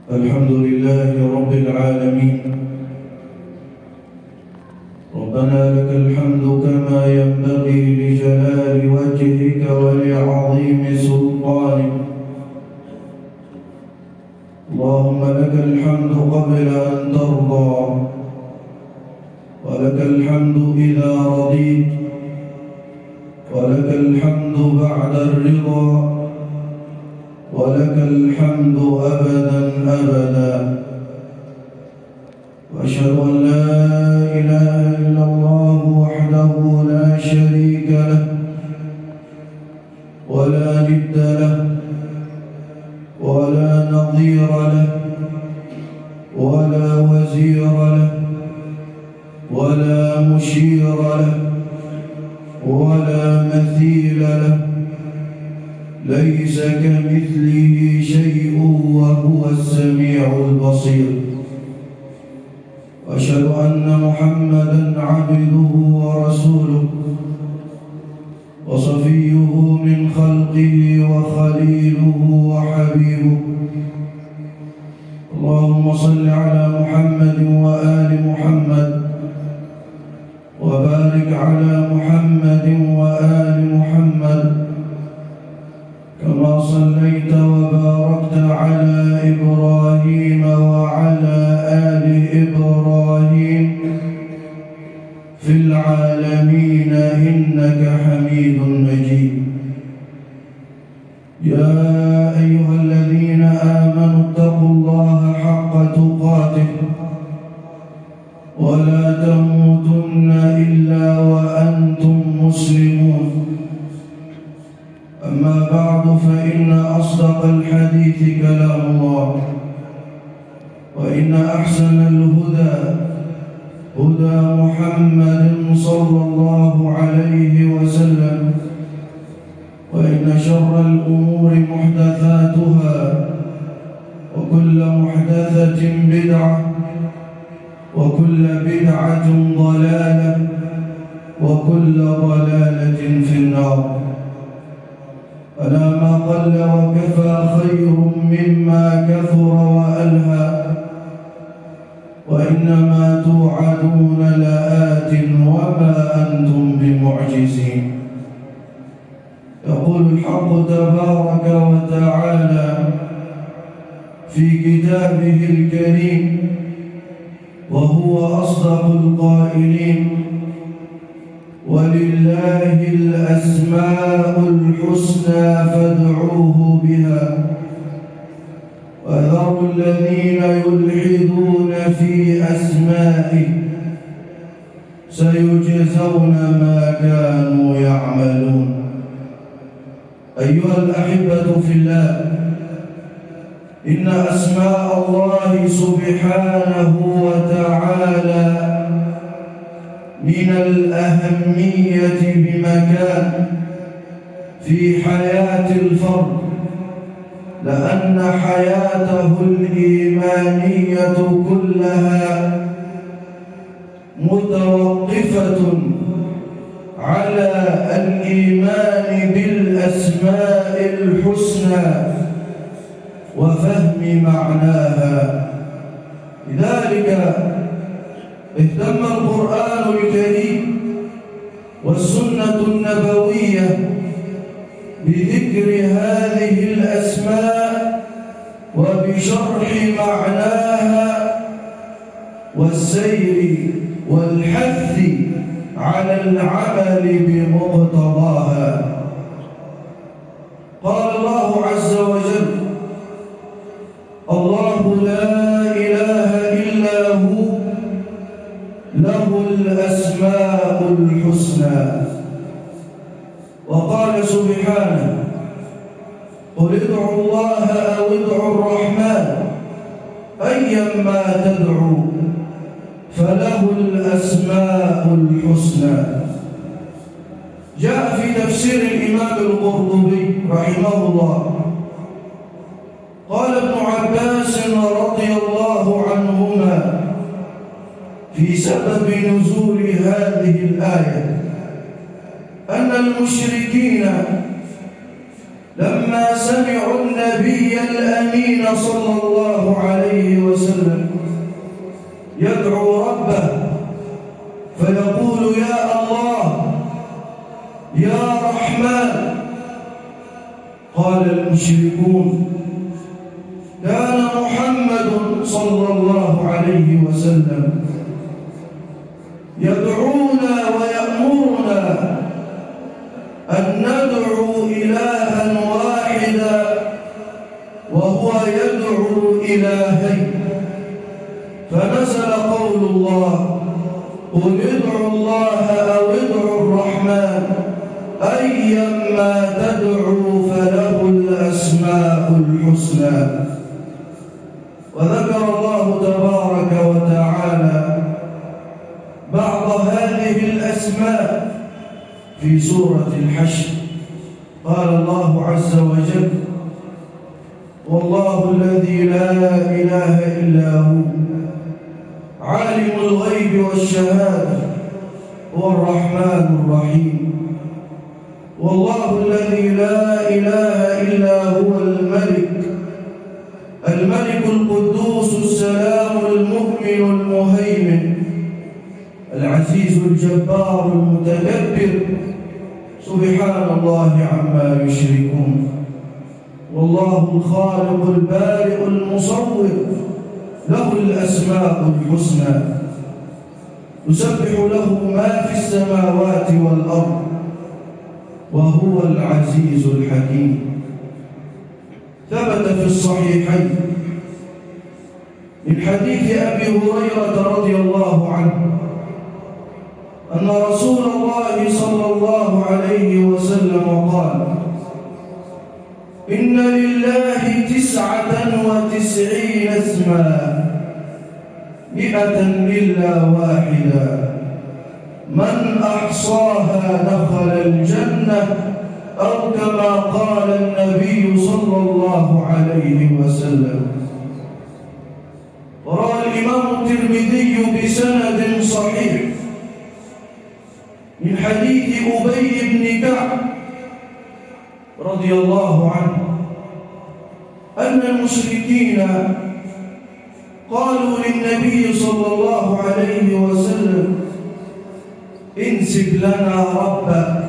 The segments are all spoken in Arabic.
الحمد لله رب العالمين. ربنا لك الحمد كما ينبغي لجلال وجهك ولعظيم سلطانك. اللهم لك الحمد قبل أن ترضى، ولك الحمد إذا رضيت، ولك الحمد بعد الرضا، ولك الحمد أبدا أبدا. وأشهد أن لا إله إلا الله وحده لا شريك له ولا ند له ولا نظير له ولا وزير له ولا مشير له ولا مثيل له، ليس كمثله شيء وهو السميع البصير. وأشهد أن محمدًا عبده ورسوله وصفيه من خلقه وخليله وحبيبه. اللهم صل على محمد وآل محمد، وبارك على محمد وآل محمد، كما صليت وباركت على إبراهيم وعلى آل إبراهيم في العالمين إنك حميد مجيد. يا أيها الذين آمنوا اتقوا الله حق تقاته ولا تموتن إلا وأنتم مسلمون. أما بعد، فإن أصدق الحديث كلام الله، وإن أحسن الهدى هدى محمد صلى الله عليه وسلم، وإن شر الأمور محدثاتها، وكل محدثة بدعة، وكل بدعة ضلالة، وكل ضلالة في النار. ألا ما قل وكفى خير مما كثر وألهى، وإنما توعدون لآت وما أنتم بمعجزين. يقول الحق تبارك وتعالى في كتابه الكريم وهو أصدق القائلين: ولله الأسماء الحسنى فادعوه بها وذروا الذين يلحدون في أسمائه سيجزون ما كانوا يعملون. أيها الأحبة في الله، إن أسماء الله سبحانه وتعالى من الأهمية بمكان في حياة الفرد، لأن حياته الإيمانية كلها متوقفة على الإيمان بالأسماء الحسنى وفهم معناها. لذلك اهتم القرآن الكريم والسنة النبوية بذكر هذه الأسماء وبشرح معناها والسير والحث على العمل بمقتضاها. قال الله عز وجل: الله لا إله إلا هو له الأسماء الحسنى. وقال سبحانه: قل ادعوا الله أو ادعوا الرحمن أيما تدعوا فله الأسماء الحسنى. جاء في تفسير الإمام القرطبي رحمه الله قال ابن عباس رضي الله عنهما في سبب نزول هذه الآية أن المشركين لما سمعوا النبي الأمين صلى الله عليه وسلم يدعو ربه فيقول يا الله يا رحمن، قال المشركون كان محمد صلى الله عليه وسلم يدعونا ويأمرنا أن ندعو إلها واحدا وهو يدعو إلهين، فنزل قول الله قل ادعوا الله أو ادعوا الرحمن أيما تدعوا فله الأسماء الحسنى. وذكر الله تبارك وتعالى بعض هذه الأسماء في سورة الحشر. قال الله عز وجل والله الذي لا إله إلا هو عالم الغيب والشهادة هو الرحمن الرحيم. والله الذي لا إله إلا هو الملك القدوس السلام المؤمن المهيمن العزيز الجبار المتكبر سبحان الله عما يشركون. والله الخالق البارئ المصور له الأسماء الحسنى يسبح له ما في السماوات والأرض وهو العزيز الحكيم. ثبت في الصحيحين من حديث أبي هريرة رضي الله عنه أن رسول الله صلى الله عليه وسلم قال إن لله 99 اسما 100 إلا واحدا من أحصاها دخل الجنة أو كما قال النبي صلى الله عليه وسلم. روى الإمام الترمذي بسند صحيح من حديث أبي بن كعب رضي الله عنه أن المشركين قالوا للنبي صلى الله عليه وسلم انسب لنا ربك،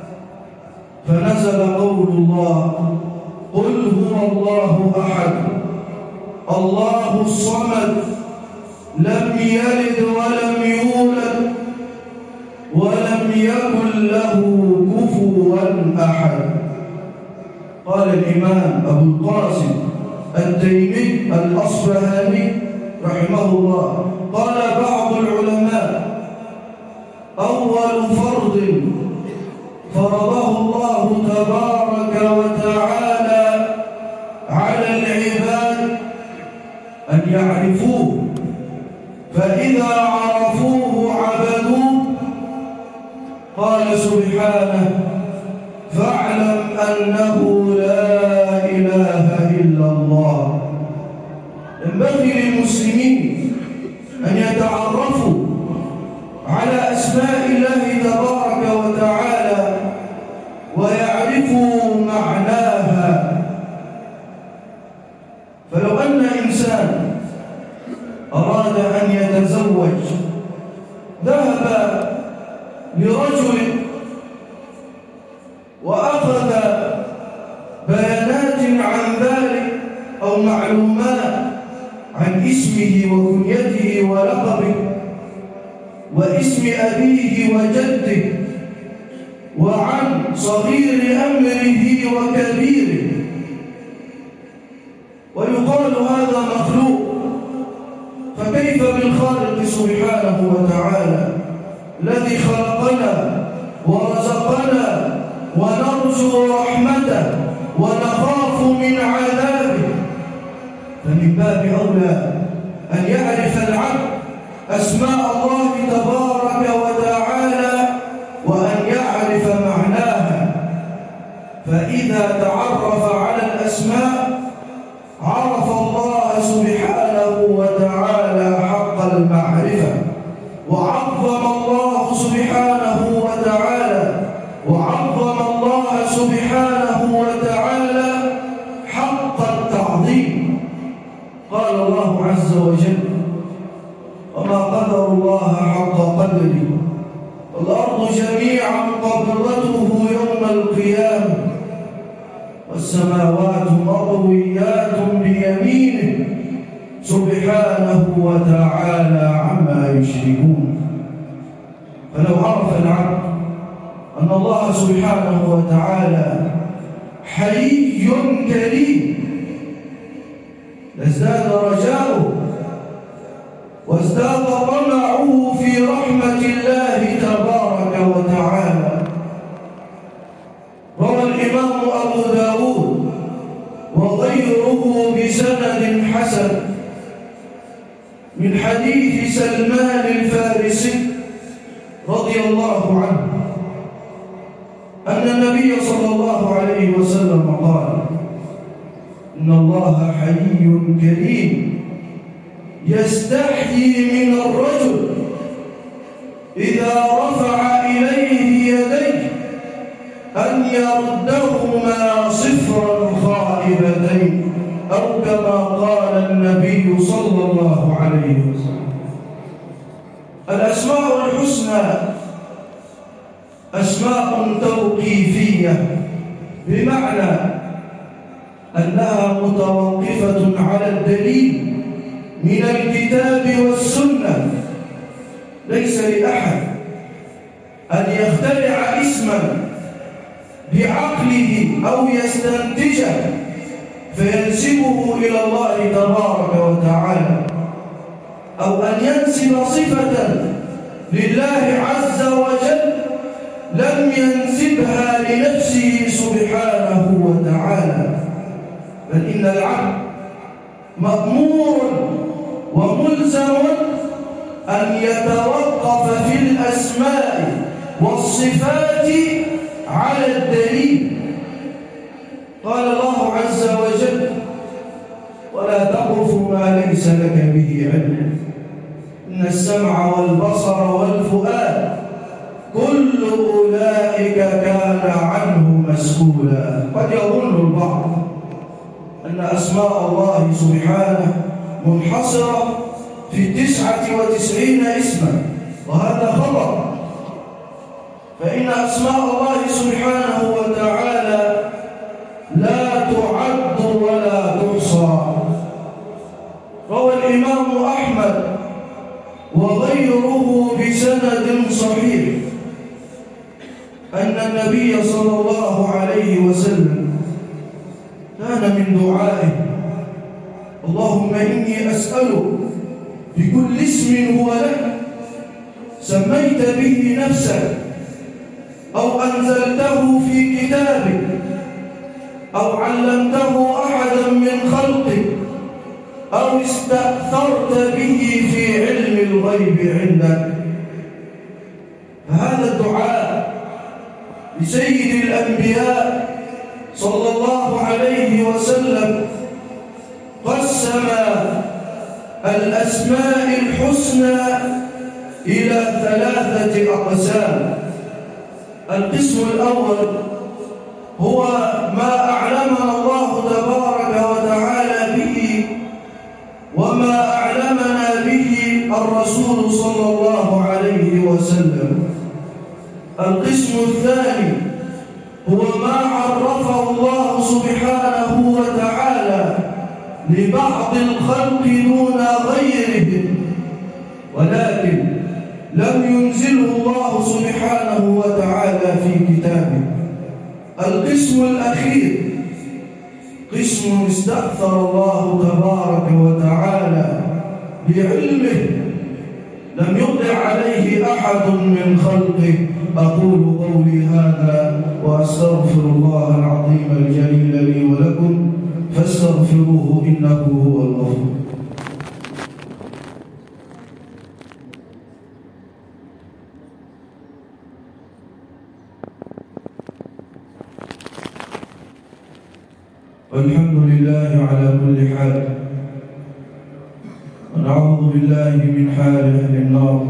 فنزل قول الله قل هو الله أحد الله الصمد لم يلد ولم يولد ولم يكن له كفوا أحد. قال الإمام أبو القاسم التيمي الأصبهاني رحمه الله قال بعض العلماء أول فرض فرضه الله تبارك وتعالى على العباد أن يعرفوه، فإذا عرفوه عبدوه. قال سبحانه فاعلم أنه لا إله إلا الله. ينبغي للمسلمين أن يتعرفوا على أسماء الله تبارك وتعالى ويعرفوا معناها. فلو أن إنسان أراد أن يتزوج ذهب لرجل وأخذ بيانات عن ذلك أو معلومات عن اسمه وكنيته ولقبه واسم أبيه وجده وعن صغير أمره وكبيره، ويقال هذا مخلوق، فكيف بالخالق سبحانه وتعالى الذي خلقنا ورزقنا ونرجو رحمته ونخاف من عذابه؟ فمن باب أولى أن يعرف العبد أسماء الله تبارك وتعالى وأن يعرف معناها. فإذا تعرف على الأسماء عرف الله سبحانه وتعالى حق المعرفة، وعظم الله سبحانه وتعالى سبحانه وتعالى قال الله عز وجل: وما قدر الله حق قدره والأرض جميعا قبضته يوم القيامة والسماوات مطويات بيمينه سبحانه وتعالى عما يشركون. فلو عرف العبد أن الله سبحانه وتعالى حي كريم لازداد رجاؤه وازداد طمعه في رحمة الله تبارك وتعالى. روى الإمام أبو داود وغيره بسند حسن من حديث سلمان الفارسي رضي الله عنه أن النبي صلى الله عليه وسلم قال: إن الله حي كريم يستحيي من الرجل إذا رفع إليه يديه أن يردهما صفرا خائبتين، أو كما قال النبي صلى الله عليه وسلم. الأسماء الحسنى أسماء توقيفية، بمعنى أنها متوقفة على الدليل من الكتاب والسنة. ليس لأحد أن يخترع اسما بعقله أو يستنتجه فينسبه إلى الله تبارك وتعالى، أو أن ينسب صفة لله عز وجل لم ينسبها لنفسه سبحانه وتعالى. بل إن العبد مأمور وملزم أن يتوقف في الأسماء والصفات على الدليل. قال الله عز وجل: ولا تقف ما ليس لك به علم إن السمع والبصر والفؤاد كل أولئك كان عنه مسؤولا. قد يظن البعض أن أسماء الله سبحانه منحصرة في 99 اسما، وهذا خطأ. فإن أسماء الله سبحانه وتعالى لا تعد ولا تحصى. روى الإمام أحمد وغيره بسند صحيح أن النبي صلى الله عليه وسلم كان من دعائه: اللهم إني أسألك بكل اسم هو لك سميت به نفسك أو أنزلته في كتابك أو علمته أحدا من خلقك أو استأثرت به في علم الغيب عندك. فهذا الدعاء لسيد الأنبياء صلى الله عليه وسلم قسم الأسماء الحسنى إلى 3 أقسام. القسم الأول هو ما أعلمنا الله تبارك وتعالى به وما أعلمنا به الرسول صلى الله عليه وسلم. القسم الثاني هو ما عرفه الله سبحانه وتعالى لبعض الخلق دون غيرهم، ولكن لم ينزله الله سبحانه وتعالى في كتابه. القسم الأخير قسم استأثر الله تبارك وتعالى بعلمه لم يطلع عليه أحد من خلقه. أقول قولي هذا وأستغفر الله العظيم الجليل لي ولكم فاستغفروه إنه هو الغفور. والحمد لله على كل حال، ونعوذ بالله من حال أهل النار،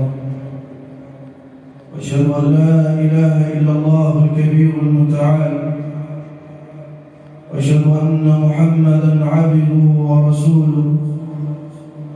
وأشهد أن لا إله إلا الله الكبير المتعال، وأشهد أن محمدًا عبده ورسوله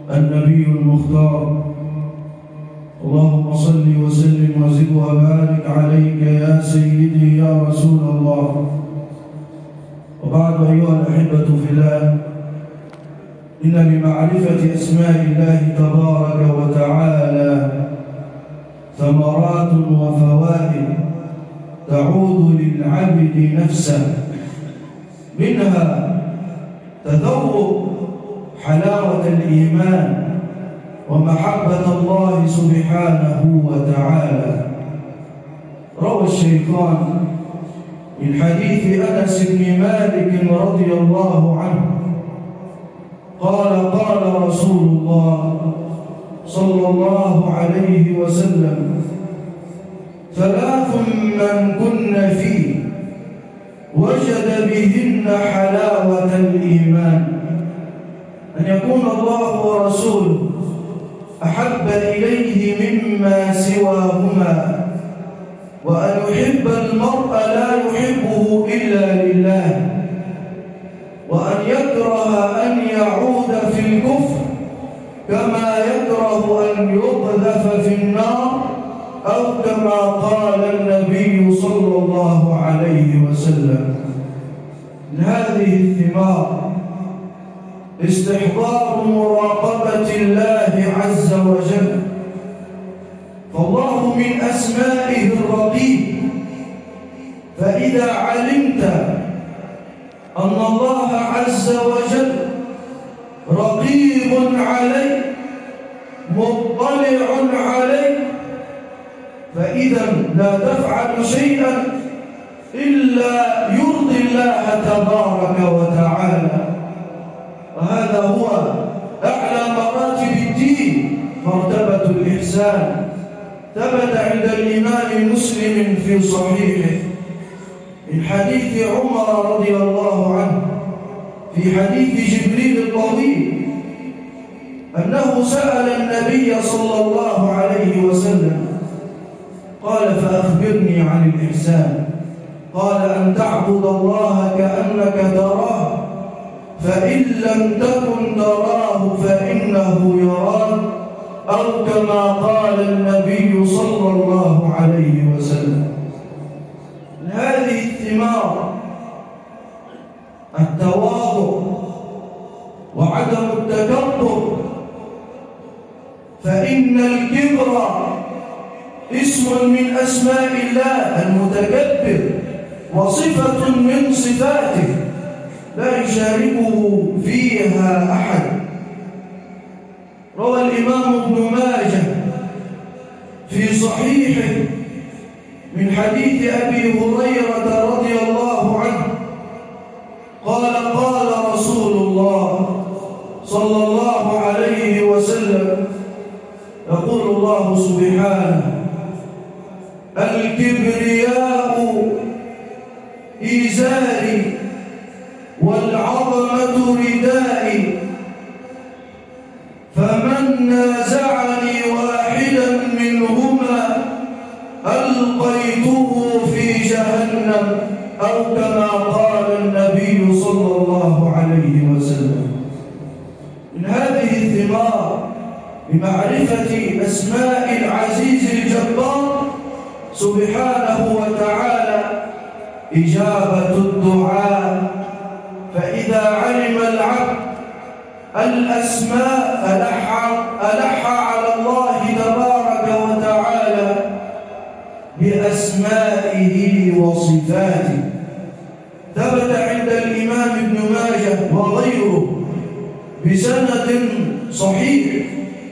النبي المختار. اللهم صل وسلم وزد وبارك عليك يا سيدي يا رسول الله. وبعد، أيها الأحبة في الله، إن بمعرفة أسماء الله تبارك وتعالى ثمرات وفوائد تعود للعبد نفسه، منها تذوق حلاوة الإيمان ومحبة الله سبحانه وتعالى. روى الشيخان من حديث أنس بن مالك رضي الله عنه قال: قال رسول الله صلى الله عليه وسلم: ثلاث من كن فيه وجد بهن حلاوة الإيمان: أن يكون الله ورسوله أحب إليه مما سواهما، وأن يحب المرء لا يحبه إلا لله، وأن يكره أن يعود في الكفر كما يكره أن يقذف في النار، أو كما قال النبي صلى الله عليه وسلم. من هذه الثمار استحضار مراقبة الله عز وجل، فالله من أسمائه الرقيب، فإذا علمت أن الله عز وجل رقيب عليك مطلع عليك، فإذا لا تفعل شيئا إلا يرضي الله تبارك وتعالى. وهذا هو أعلى مراتب الدين، مرتبة الإحسان. ثبت عند الإمام مسلم في صحيحه من حديث عمر رضي الله عنه في حديث جبريل الطويل أنه سأل النبي صلى الله عليه وسلم قال: فأخبرني عن الإحسان. قال: أن تعبد الله كأنك تراه، فإن لم تكن تراه فإنه يراك، أو كما قال النبي صلى الله عليه وسلم. هذه الثمار التواضع وعدم التكبر، فإن الكبر اسم من أسماء الله المتكبر، وصفة من صفاته لا يشاركه فيها أحد. روى الإمام ابن ماجه في صحيحه من حديث أبي هريرة رضي الله عنه قال: قال رسول الله صلى الله عليه وسلم: يقول الله سبحانه: الكبرياء إزاري والعظمة ردائي، فمن نازعني واحدا منهما ألقيته في جهنم، أو كما قال النبي صلى الله عليه وسلم. من هذه الثمار بمعرفة أسماء العزيز الجبار سبحانه وتعالى إجابة الدعاء، فإذا علم العبد الأسماء ألح على الله تبارك وتعالى بأسمائه وصفاته. ثبت عند الإمام ابن ماجه وغيره بسند صحيح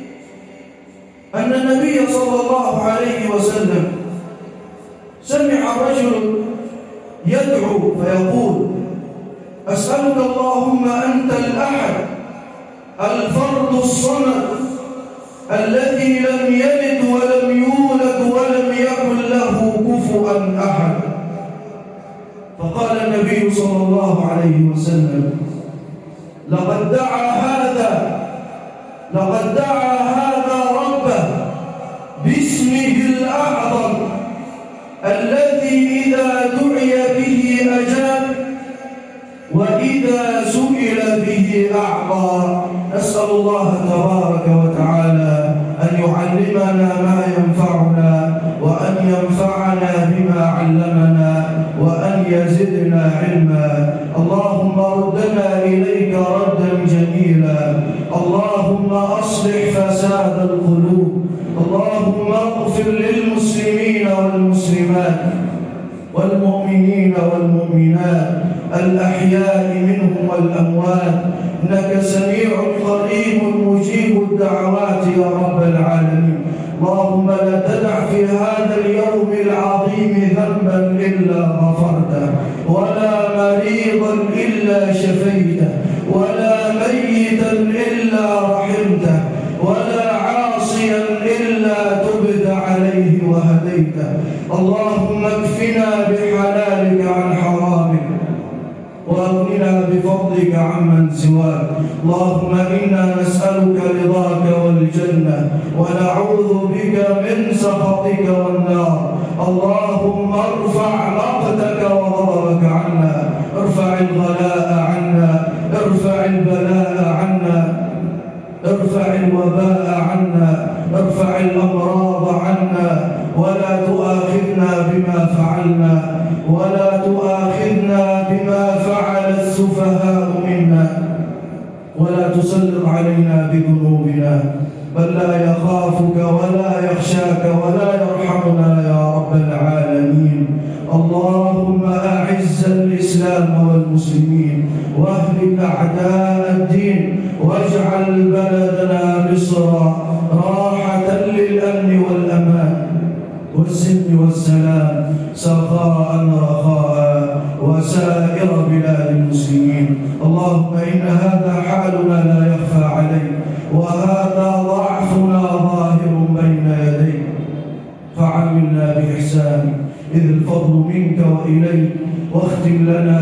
أن النبي صلى الله عليه وسلم سمع رجل يدعو فيقول: أسألك اللهم أنت الأحد الفرد الصمد الذي لم يلد ولم يولد ولم يكن له كفوا أحد. فقال النبي صلى الله عليه وسلم: لقد دعا هذا ربه باسمه الأعظم الذي إذا دعي به أجاب وإذا سئل به أعطى. نسأل نسأل الله تبارك وتعالى أن يعلمنا ما ينفعنا، وأن ينفعنا بما علمنا، وأن يزدنا علما. اللهم ردنا إليك ردا جميلا. اللهم أصلح فساد القلوب. اللهم اغفر للمسلمين والمسلمات والمؤمنين والمؤمنات الأحياء منهم والأموات، إنك سميع قريب مجيب الدعوات يا رب العالمين. اللهم لا تدع في هذا اليوم العظيم ذنبا إلا غفرته، ولا مريضا إلا شفيته، ولا ميتا إلا رحمته، ولا عاصيا إلا تبت عليه وهديته. اللهم اكفنا بحلالك عن حرامك، وأغننا بفضلك عمن سواك. اللهم إنا نسألك رضاك والجنة، ونعوذ بك من سخطك والنار. اللهم ارفع مقتك وغضبك عنا، ارفع الغلاء عنا، ارفع البلاء عنا، ارفع الوباء عنا، ارفع الأمراض عنا، ولا تؤاخذنا بما فعلنا، ولا تؤاخذنا بما فعل السفهاء منا، ولا تسلط علينا بذنوبنا بل لا يخافك ولا يخشاك ولا يرحمنا يا رب العالمين. اللهم أعز الإسلام والمسلمين، واهلك أعداء الدين، واجعل بلدنا مصر راحة للأمن والأمان والسلم والسلام، سخاء رخاء، وسائر بلاد المسلمين. اللهم إن هذا حالنا لا يخفى عليك، وهذا ضعفنا ظاهر بين يديك، فعاملنا بإحسانك إذ الفضل منك وإليك، واختم لنا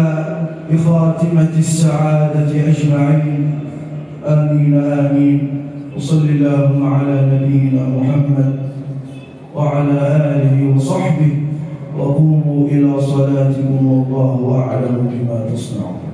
بخاتمة السعادة أجمعين. آمين آمين. وصل اللهم على نبينا محمد وعلى آله وصحبه، وقوموا إلى صلاتكم والله أعلم بما تصنعون.